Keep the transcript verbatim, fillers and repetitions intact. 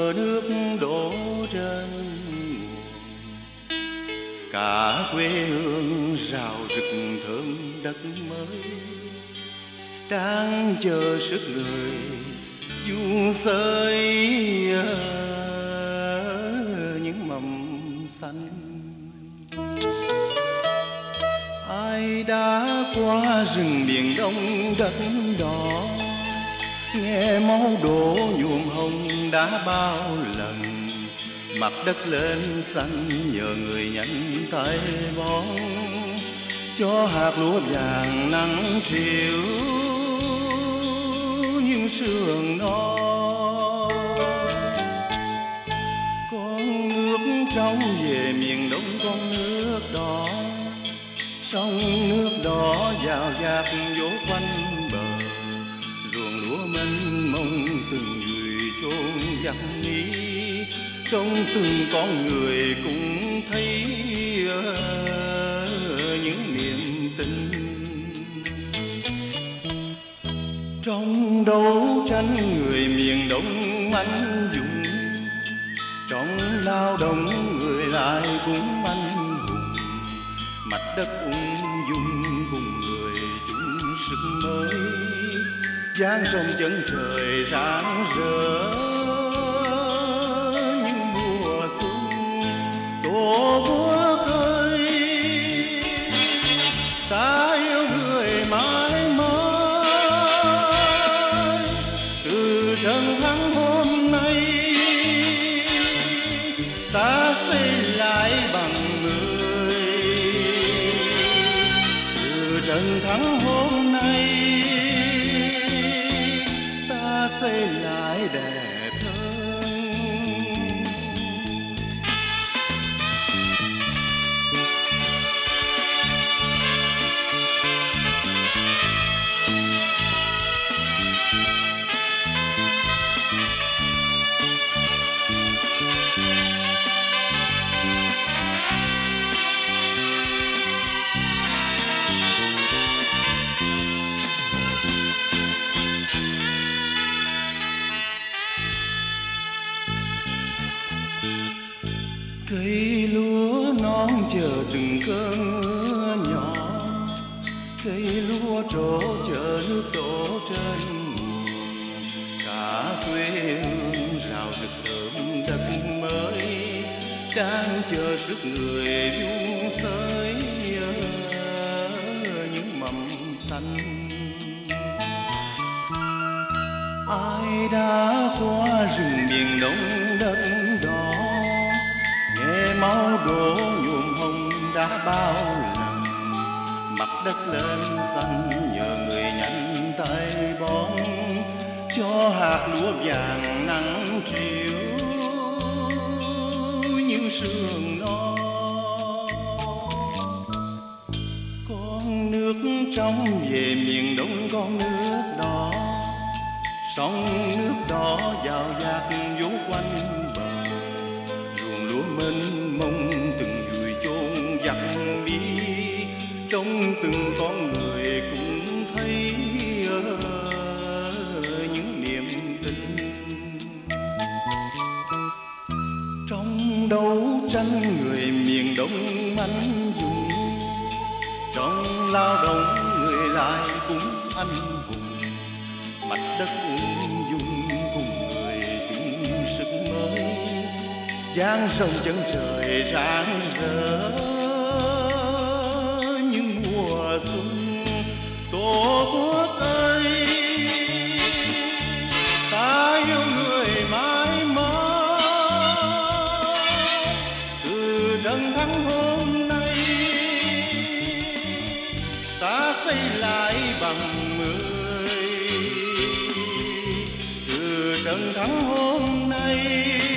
chờ nước đổ trên nguồn. Cả quê hương rào rực thơm đất mới, đang chờ sức người vun sới những mầm xanh. Ai đã qua rừng miền Đông đất đỏ, nghe máu đổ nhuộm hồng đã bao lần. Mặt đất lên xanh nhờ người nhanh tay bón, cho hạt lúa vàng nắng chiều những sương no. Con nước trong về miền Đông, con nước đỏ, sông nước đỏ dào dạt vỗ quanh bờ. Ruộng lúa mênh mông từng người chôn vắt ní, trong từng con người cũng thấy những niềm tin. Trong đấu tranh người miền Đông anh dũng, trong lao động người lại cũng anh hùng. Mặt đất ung dung cùng người chung sức mới, dáng sông chân trời rạng rỡ những mùa xuân. Tổ quốc ơi, ta yêu người mãi mãi. Từ trận thắng hôm nay, ta xây lại bằng người. Từ trận thắng hôm nay, ta xây lại đẹp hơn. Cây lúa non chờ từng cơn mưa nhỏ, cây lúa trổ chờ nước đổ trên nguồn. Cả quê hương rào rực thơm đất mới, đang chờ sức người vun sới những mầm xanh. Ai đã qua rừng miền Đông đất đỏ, nghe máu đổ nhuộm hồng đã bao lần. Mặt đất lên xanh nhờ người nhanh tay bón, cho hạt lúa vàng nắng chiều những sương no. Con nước trong về miền Đông, con nước đỏ, sông nước đỏ dào dạt vỗ quanh bờ. Ruộng lúa mênh mông từng người chôn vắt ní, trong từng con người cũng thấy những niềm tin. Trong đấu tranh người miền Đông anh dũng, trong lao động người lại cũng anh hùng. Mặt đất ung dung cùng người chung sức mới, dáng sông chân trời rạng rỡ những mùa xuân. Tổ quốc ơi, ta yêu người mãi mãi. Từ trận thắng hôm nay, ta xây lại bằng người. Từ trận thắng hôm nay,